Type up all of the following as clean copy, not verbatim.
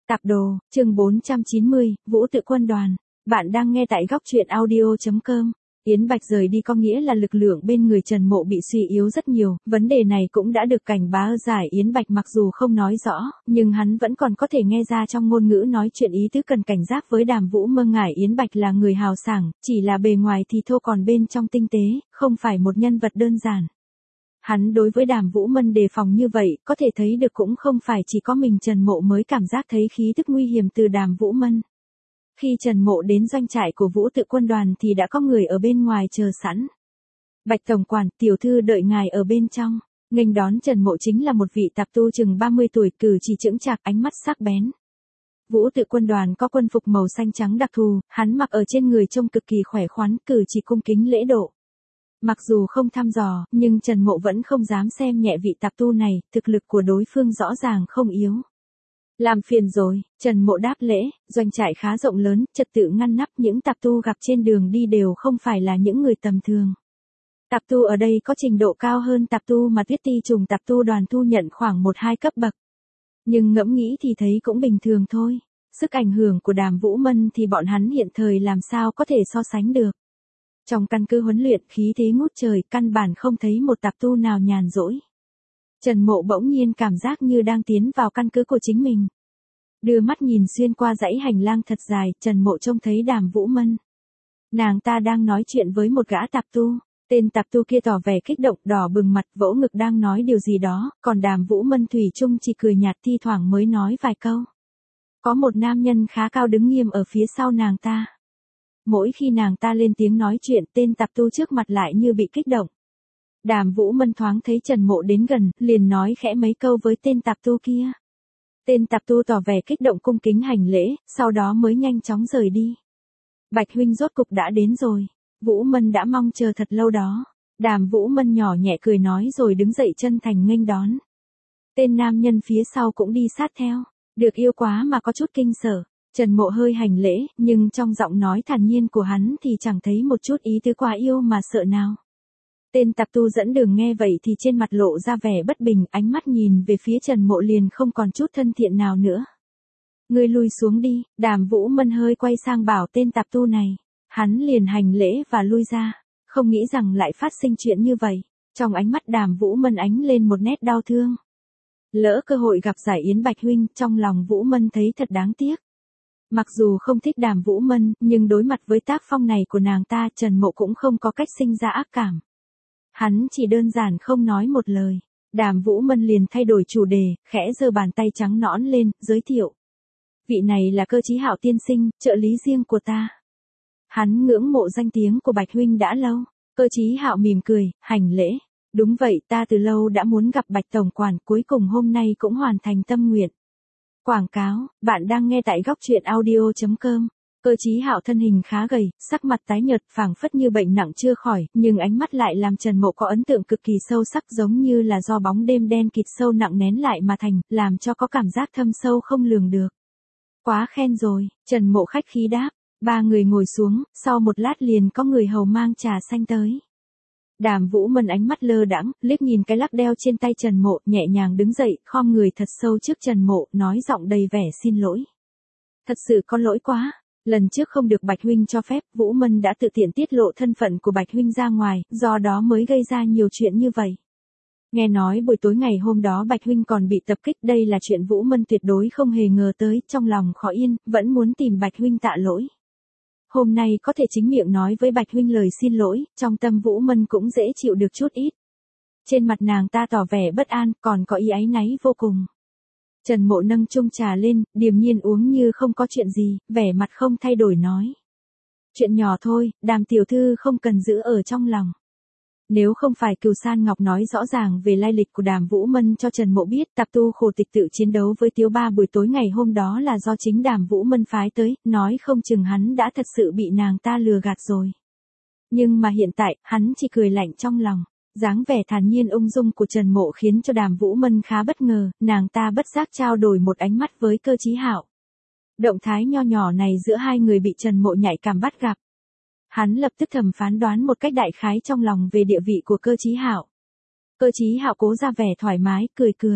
Tạp đồ, chương 490, Vũ Tự Quân Đoàn. Bạn đang nghe tại góc truyện audio.com. Yến Bạch rời đi có nghĩa là lực lượng bên người Trần Mộ bị suy yếu rất nhiều, vấn đề này cũng đã được cảnh báo giải. Yến Bạch mặc dù không nói rõ, nhưng hắn vẫn còn có thể nghe ra trong ngôn ngữ nói chuyện ý tứ cần cảnh giác với Đàm Vũ Mân. Ngải Yến Bạch là người hào sảng, chỉ là bề ngoài thì thô còn bên trong tinh tế, không phải một nhân vật đơn giản. Hắn đối với Đàm Vũ Mân đề phòng như vậy, có thể thấy được cũng không phải chỉ có mình Trần Mộ mới cảm giác thấy khí tức nguy hiểm từ Đàm Vũ Mân. Khi Trần Mộ đến doanh trại của Vũ Tự Quân Đoàn thì đã có người ở bên ngoài chờ sẵn. Bạch tổng quản, tiểu thư đợi ngài ở bên trong. Nghênh đón Trần Mộ chính là một vị tạp tu chừng 30 tuổi, cử chỉ chững chạc, ánh mắt sắc bén. Vũ Tự Quân Đoàn có quân phục màu xanh trắng đặc thù, hắn mặc ở trên người trông cực kỳ khỏe khoắn, cử chỉ cung kính lễ độ. Mặc dù không thăm dò, nhưng Trần Mộ vẫn không dám xem nhẹ vị tạp tu này, thực lực của đối phương rõ ràng không yếu. Làm phiền rồi, Trần Mộ đáp lễ, doanh trại khá rộng lớn, trật tự ngăn nắp, những tạp tu gặp trên đường đi đều không phải là những người tầm thường. Tạp tu ở đây có trình độ cao hơn tạp tu mà Tuyết Ti Trùng tạp tu đoàn thu nhận khoảng 1-2 cấp bậc. Nhưng ngẫm nghĩ thì thấy cũng bình thường thôi, sức ảnh hưởng của Đàm Vũ Mân thì bọn hắn hiện thời làm sao có thể so sánh được. Trong căn cứ huấn luyện khí thế ngút trời, căn bản không thấy một tạp tu nào nhàn rỗi. Trần Mộ bỗng nhiên cảm giác như đang tiến vào căn cứ của chính mình. Đưa mắt nhìn xuyên qua dãy hành lang thật dài, Trần Mộ trông thấy Đàm Vũ Mân. Nàng ta đang nói chuyện với một gã tạp tu. Tên tạp tu kia tỏ vẻ kích động, đỏ bừng mặt, vỗ ngực đang nói điều gì đó, còn Đàm Vũ Mân thủy chung chỉ cười nhạt, thi thoảng mới nói vài câu. Có một nam nhân khá cao đứng nghiêm ở phía sau nàng ta. Mỗi khi nàng ta lên tiếng nói chuyện, tên tạp tu trước mặt lại như bị kích động. Đàm Vũ Mân thoáng thấy Trần Mộ đến gần, liền nói khẽ mấy câu với tên tạp tu kia. Tên tạp tu tỏ vẻ kích động cung kính hành lễ, sau đó mới nhanh chóng rời đi. Bạch huynh rốt cục đã đến rồi. Vũ Mân đã mong chờ thật lâu đó. Đàm Vũ Mân nhỏ nhẹ cười nói rồi đứng dậy chân thành nghênh đón. Tên nam nhân phía sau cũng đi sát theo. Được yêu quá mà có chút kinh sợ. Trần Mộ hơi hành lễ, nhưng trong giọng nói thản nhiên của hắn thì chẳng thấy một chút ý tứ quá yêu mà sợ nào. Tên tạp tu dẫn đường nghe vậy thì trên mặt lộ ra vẻ bất bình, ánh mắt nhìn về phía Trần Mộ liền không còn chút thân thiện nào nữa. Ngươi lui xuống đi, Đàm Vũ Mân hơi quay sang bảo tên tạp tu này. Hắn liền hành lễ và lui ra, không nghĩ rằng lại phát sinh chuyện như vậy. Trong ánh mắt Đàm Vũ Mân ánh lên một nét đau thương. Lỡ cơ hội gặp giải Yến Bạch huynh, trong lòng Vũ Mân thấy thật đáng tiếc. Mặc dù không thích Đàm Vũ Mân, nhưng đối mặt với tác phong này của nàng ta, Trần Mộ cũng không có cách sinh ra ác cảm. Hắn chỉ đơn giản không nói một lời. Đàm Vũ Mân liền thay đổi chủ đề, khẽ giơ bàn tay trắng nõn lên, giới thiệu. Vị này là Cơ Chí Hạo tiên sinh, trợ lý riêng của ta. Hắn ngưỡng mộ danh tiếng của Bạch huynh đã lâu. Cơ Chí Hạo mỉm cười, hành lễ. Đúng vậy, ta từ lâu đã muốn gặp Bạch tổng quản, cuối cùng hôm nay cũng hoàn thành tâm nguyện. Quảng cáo, bạn đang nghe tại góc truyện audio.com. Cơ Chí Hạo thân hình khá gầy, sắc mặt tái nhợt, phảng phất như bệnh nặng chưa khỏi, nhưng ánh mắt lại làm Trần Mộ có ấn tượng cực kỳ sâu sắc, giống như là do bóng đêm đen kịt sâu nặng nén lại mà thành, làm cho có cảm giác thâm sâu không lường được. Quá khen rồi, Trần Mộ khách khí đáp. Ba người ngồi xuống, sau một lát liền có người hầu mang trà xanh tới. Đàm Vũ Mân ánh mắt lơ đãng, liếc nhìn cái lắc đeo trên tay Trần Mộ, nhẹ nhàng đứng dậy, khom người thật sâu trước Trần Mộ, nói giọng đầy vẻ xin lỗi. Thật sự có lỗi quá, lần trước không được Bạch huynh cho phép, Vũ Mân đã tự tiện tiết lộ thân phận của Bạch huynh ra ngoài, do đó mới gây ra nhiều chuyện như vậy. Nghe nói buổi tối ngày hôm đó Bạch huynh còn bị tập kích, đây là chuyện Vũ Mân tuyệt đối không hề ngờ tới, trong lòng khó yên, vẫn muốn tìm Bạch huynh tạ lỗi. Hôm nay có thể chính miệng nói với Bạch huynh lời xin lỗi, trong tâm Vũ Mân cũng dễ chịu được chút ít. Trên mặt nàng ta tỏ vẻ bất an, còn có ý áy náy vô cùng. Trần Mộ nâng chung trà lên, điềm nhiên uống như không có chuyện gì, vẻ mặt không thay đổi nói. Chuyện nhỏ thôi, Đàm tiểu thư không cần giữ ở trong lòng. Nếu không phải Cửu San Ngọc nói rõ ràng về lai lịch của Đàm Vũ Mân cho Trần Mộ biết, tạp tu khổ tịch tự chiến đấu với Tiếu Ba buổi tối ngày hôm đó là do chính Đàm Vũ Mân phái tới, nói không chừng hắn đã thật sự bị nàng ta lừa gạt rồi. Nhưng mà hiện tại, hắn chỉ cười lạnh trong lòng. Dáng vẻ thản nhiên ung dung của Trần Mộ khiến cho Đàm Vũ Mân khá bất ngờ, nàng ta bất giác trao đổi một ánh mắt với Cơ Chí Hạo. Động thái nho nhỏ này giữa hai người bị Trần Mộ nhạy cảm bắt gặp. Hắn lập tức thầm phán đoán một cách đại khái trong lòng về địa vị của Cơ Chí Hạo. Cơ Chí Hạo cố ra vẻ thoải mái, cười cười.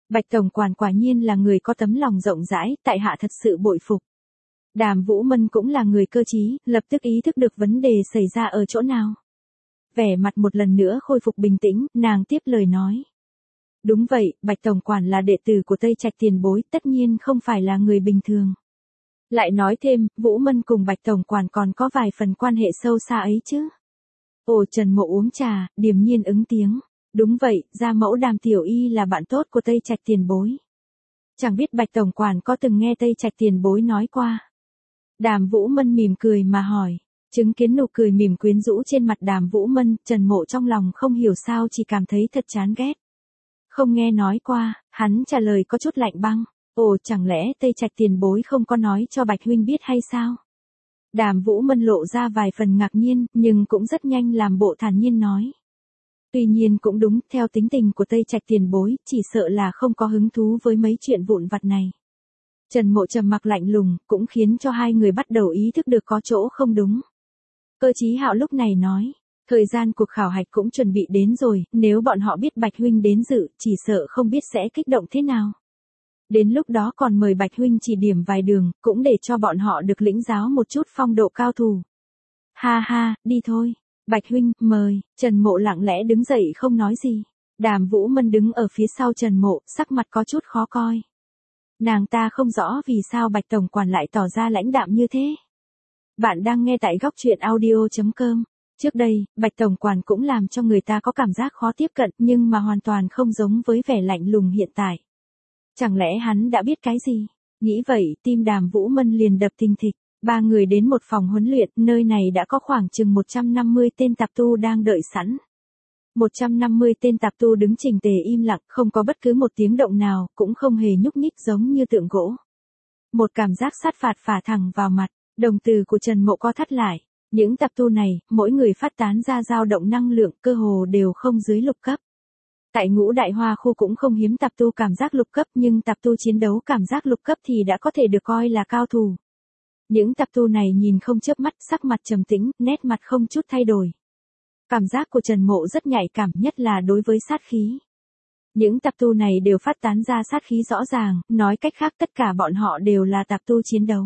Bạch tổng quản quả nhiên là người có tấm lòng rộng rãi, tại hạ thật sự bội phục. Đàm Vũ Mân cũng là người cơ trí, lập tức ý thức được vấn đề xảy ra ở chỗ nào. Vẻ mặt một lần nữa khôi phục bình tĩnh, nàng tiếp lời nói. Đúng vậy, Bạch tổng quản là đệ tử của Tây Trạch tiền bối, tất nhiên không phải là người bình thường. Lại nói thêm, Vũ Mân cùng Bạch tổng quản còn có vài phần quan hệ sâu xa ấy chứ. Ồ, Trần Mộ uống trà, điềm nhiên ứng tiếng. Đúng vậy, gia mẫu Đàm tiểu y là bạn tốt của Tây Trạch tiền bối. Chẳng biết Bạch tổng quản có từng nghe Tây Trạch tiền bối nói qua. Đàm Vũ Mân mỉm cười mà hỏi. Chứng kiến nụ cười mỉm quyến rũ trên mặt Đàm Vũ Mân, Trần Mộ trong lòng không hiểu sao chỉ cảm thấy thật chán ghét. Không nghe nói qua, hắn trả lời có chút lạnh băng. Ồ, chẳng lẽ Tây Trạch tiền bối không có nói cho Bạch huynh biết hay sao? Đàm Vũ Mân lộ ra vài phần ngạc nhiên, nhưng cũng rất nhanh làm bộ thản nhiên nói. Tuy nhiên cũng đúng, theo tính tình của Tây Trạch tiền bối, chỉ sợ là không có hứng thú với mấy chuyện vụn vặt này. Trần Mộ trầm mặc lạnh lùng, cũng khiến cho hai người bắt đầu ý thức được có chỗ không đúng. Cơ Chí Hạo lúc này nói, thời gian cuộc khảo hạch cũng chuẩn bị đến rồi, nếu bọn họ biết Bạch huynh đến dự, chỉ sợ không biết sẽ kích động thế nào. Đến lúc đó còn mời Bạch huynh chỉ điểm vài đường, cũng để cho bọn họ được lĩnh giáo một chút phong độ cao thủ. Ha ha, đi thôi. Bạch huynh, mời. Trần Mộ lặng lẽ đứng dậy không nói gì. Đàm Vũ Mân đứng ở phía sau Trần Mộ, sắc mặt có chút khó coi. Nàng ta không rõ vì sao Bạch tổng quản lại tỏ ra lãnh đạm như thế. Bạn đang nghe tại góc truyện audio.com. Trước đây, Bạch tổng quản cũng làm cho người ta có cảm giác khó tiếp cận, nhưng mà hoàn toàn không giống với vẻ lạnh lùng hiện tại. Chẳng lẽ hắn đã biết cái gì? Nghĩ vậy, tim Đàm Vũ Mân liền đập thình thịch. Ba người đến một phòng huấn luyện, nơi này đã có khoảng chừng 150 tên tạp tu đang đợi sẵn. 150 tên tạp tu đứng chỉnh tề im lặng, không có bất cứ một tiếng động nào, cũng không hề nhúc nhích giống như tượng gỗ. Một cảm giác sát phạt phả thẳng vào mặt, đồng tử của Trần Mộ co thắt lại. Những tạp tu này, mỗi người phát tán ra dao động năng lượng, cơ hồ đều không dưới lục cấp. Tại Ngũ Đại Hoa khu cũng không hiếm tạp tu cảm giác lục cấp, nhưng tạp tu chiến đấu cảm giác lục cấp thì đã có thể được coi là cao thủ. Những tạp tu này nhìn không chớp mắt, sắc mặt trầm tĩnh, nét mặt không chút thay đổi. Cảm giác của Trần Mộ rất nhạy cảm, nhất là đối với sát khí. Những tạp tu này đều phát tán ra sát khí rõ ràng, nói cách khác tất cả bọn họ đều là tạp tu chiến đấu.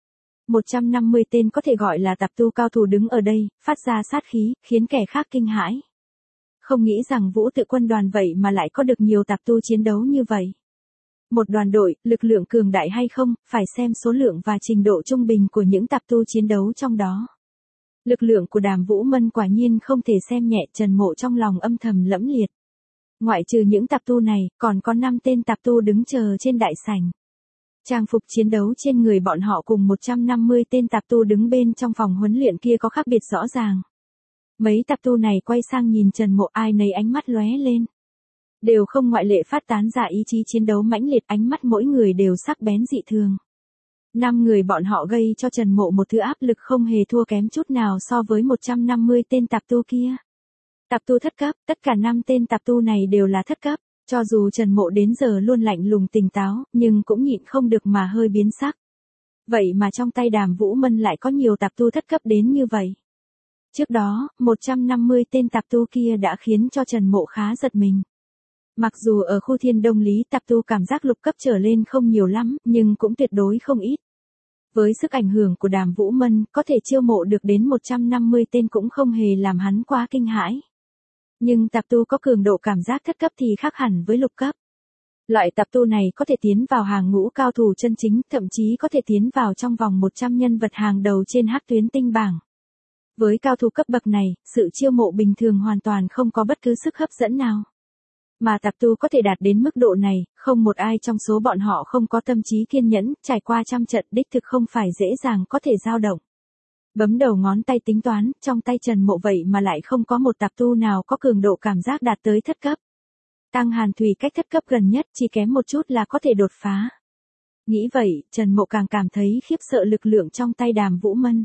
150 tên có thể gọi là tạp tu cao thủ đứng ở đây, phát ra sát khí, khiến kẻ khác kinh hãi. Không nghĩ rằng Vũ Tự quân đoàn vậy mà lại có được nhiều tạp tu chiến đấu như vậy. Một đoàn đội, lực lượng cường đại hay không, phải xem số lượng và trình độ trung bình của những tạp tu chiến đấu trong đó. Lực lượng của Đàm Vũ Mân quả nhiên không thể xem nhẹ, Trần Mộ trong lòng âm thầm lẫm liệt. Ngoại trừ những tạp tu này, còn có 5 tên tạp tu đứng chờ trên đại sảnh. Trang phục chiến đấu trên người bọn họ cùng 150 tên tạp tu đứng bên trong phòng huấn luyện kia có khác biệt rõ ràng. Mấy tạp tu này quay sang nhìn Trần Mộ, ai nấy ánh mắt lóe lên. Đều không ngoại lệ phát tán ra ý chí chiến đấu mãnh liệt, ánh mắt mỗi người đều sắc bén dị thường. 5 người bọn họ gây cho Trần Mộ một thứ áp lực không hề thua kém chút nào so với 150 tên tạp tu kia. Tạp tu thất cấp, tất cả 5 tên tạp tu này đều là thất cấp, cho dù Trần Mộ đến giờ luôn lạnh lùng tỉnh táo, nhưng cũng nhịn không được mà hơi biến sắc. Vậy mà trong tay Đàm Vũ Mân lại có nhiều tạp tu thất cấp đến như vậy. Trước đó, 150 tên tạp tu kia đã khiến cho Trần Mộ khá giật mình. Mặc dù ở khu Thiên Đông Lý tạp tu cảm giác lục cấp trở lên không nhiều lắm, nhưng cũng tuyệt đối không ít. Với sức ảnh hưởng của Đàm Vũ Mân, có thể chiêu mộ được đến 150 tên cũng không hề làm hắn quá kinh hãi. Nhưng tạp tu có cường độ cảm giác thất cấp thì khác hẳn với lục cấp. Loại tạp tu này có thể tiến vào hàng ngũ cao thủ chân chính, thậm chí có thể tiến vào trong vòng 100 nhân vật hàng đầu trên hắc tuyến tinh bảng. Với cao thủ cấp bậc này, sự chiêu mộ bình thường hoàn toàn không có bất cứ sức hấp dẫn nào. Mà tạp tu có thể đạt đến mức độ này, không một ai trong số bọn họ không có tâm trí kiên nhẫn, trải qua trăm trận đích thực không phải dễ dàng có thể dao động. Bấm đầu ngón tay tính toán, trong tay Trần Mộ vậy mà lại không có một tạp tu nào có cường độ cảm giác đạt tới thất cấp. Tăng Hàn Thủy cách thất cấp gần nhất chỉ kém một chút là có thể đột phá. Nghĩ vậy, Trần Mộ càng cảm thấy khiếp sợ lực lượng trong tay Đàm Vũ Mân.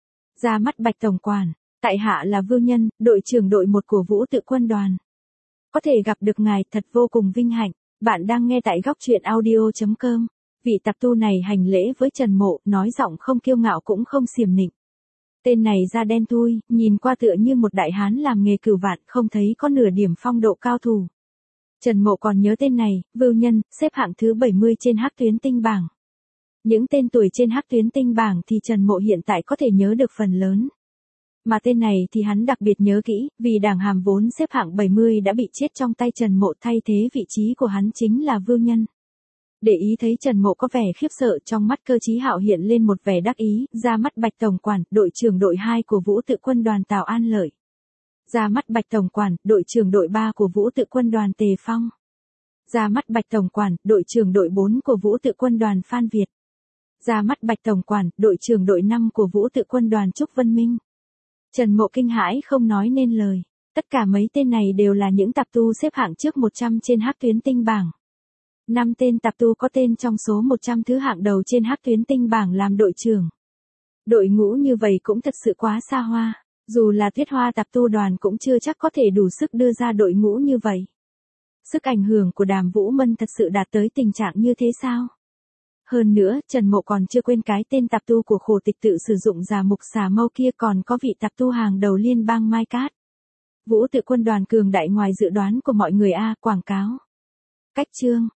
Ra mắt Bạch tổng quản, tại hạ là Vưu Nhân, đội trưởng đội 1 của Vũ Tự quân đoàn. Có thể gặp được ngài thật vô cùng vinh hạnh. Bạn đang nghe tại góc truyện audio.com. Vị tạp tu này hành lễ với Trần Mộ, nói giọng không kiêu ngạo cũng không xiểm nịnh. Tên này da đen thui, nhìn qua tựa như một đại hán làm nghề cửu vạn, không thấy có nửa điểm phong độ cao thủ. Trần Mộ còn nhớ tên này, Vưu Nhân, xếp hạng thứ 70 trên Hắc Tuyến Tinh bảng. Những tên tuổi trên Hắc Tuyến Tinh bảng thì Trần Mộ hiện tại có thể nhớ được phần lớn. Mà tên này thì hắn đặc biệt nhớ kỹ, vì Đảng Hàm vốn xếp hạng 70 đã bị chết trong tay Trần Mộ, thay thế vị trí của hắn chính là Vưu Nhân. Để ý thấy Trần Mộ có vẻ khiếp sợ, trong mắt Cơ Chí Hạo hiện lên một vẻ đắc ý, ra mắt Bạch Tổng quản, đội trưởng đội 2 của Vũ Tự Quân đoàn Tào An Lợi. Ra mắt Bạch Tổng quản, đội trưởng đội 3 của Vũ Tự Quân đoàn Tề Phong. Ra mắt Bạch Tổng quản, đội trưởng đội 4 của Vũ Tự Quân đoàn Phan Việt. Ra mắt Bạch Tổng quản, đội trưởng đội 5 của Vũ Tự Quân đoàn Trúc Vân Minh. Trần Mộ kinh hãi không nói nên lời. Tất cả mấy tên này đều là những tạp tu xếp hạng trước 100 trên Hắc Tuyến Tinh bảng. 5 tên tạp tu có tên trong số 100 thứ hạng đầu trên Hắc Tuyến Tinh bảng làm đội trưởng. Đội ngũ như vậy cũng thật sự quá xa hoa. Dù là Tuyết Hoa tạp tu đoàn cũng chưa chắc có thể đủ sức đưa ra đội ngũ như vậy. Sức ảnh hưởng của Đàm Vũ Mân thật sự đạt tới tình trạng như thế sao? Hơn nữa, Trần Mộ còn chưa quên cái tên tạp tu của Khổ Tịch tự sử dụng Già Mục Xà Mâu kia, còn có vị tạp tu hàng đầu liên bang Mai Cát. Vũ Tự Quân đoàn cường đại ngoài dự đoán của mọi người a. Quảng cáo. Cách chương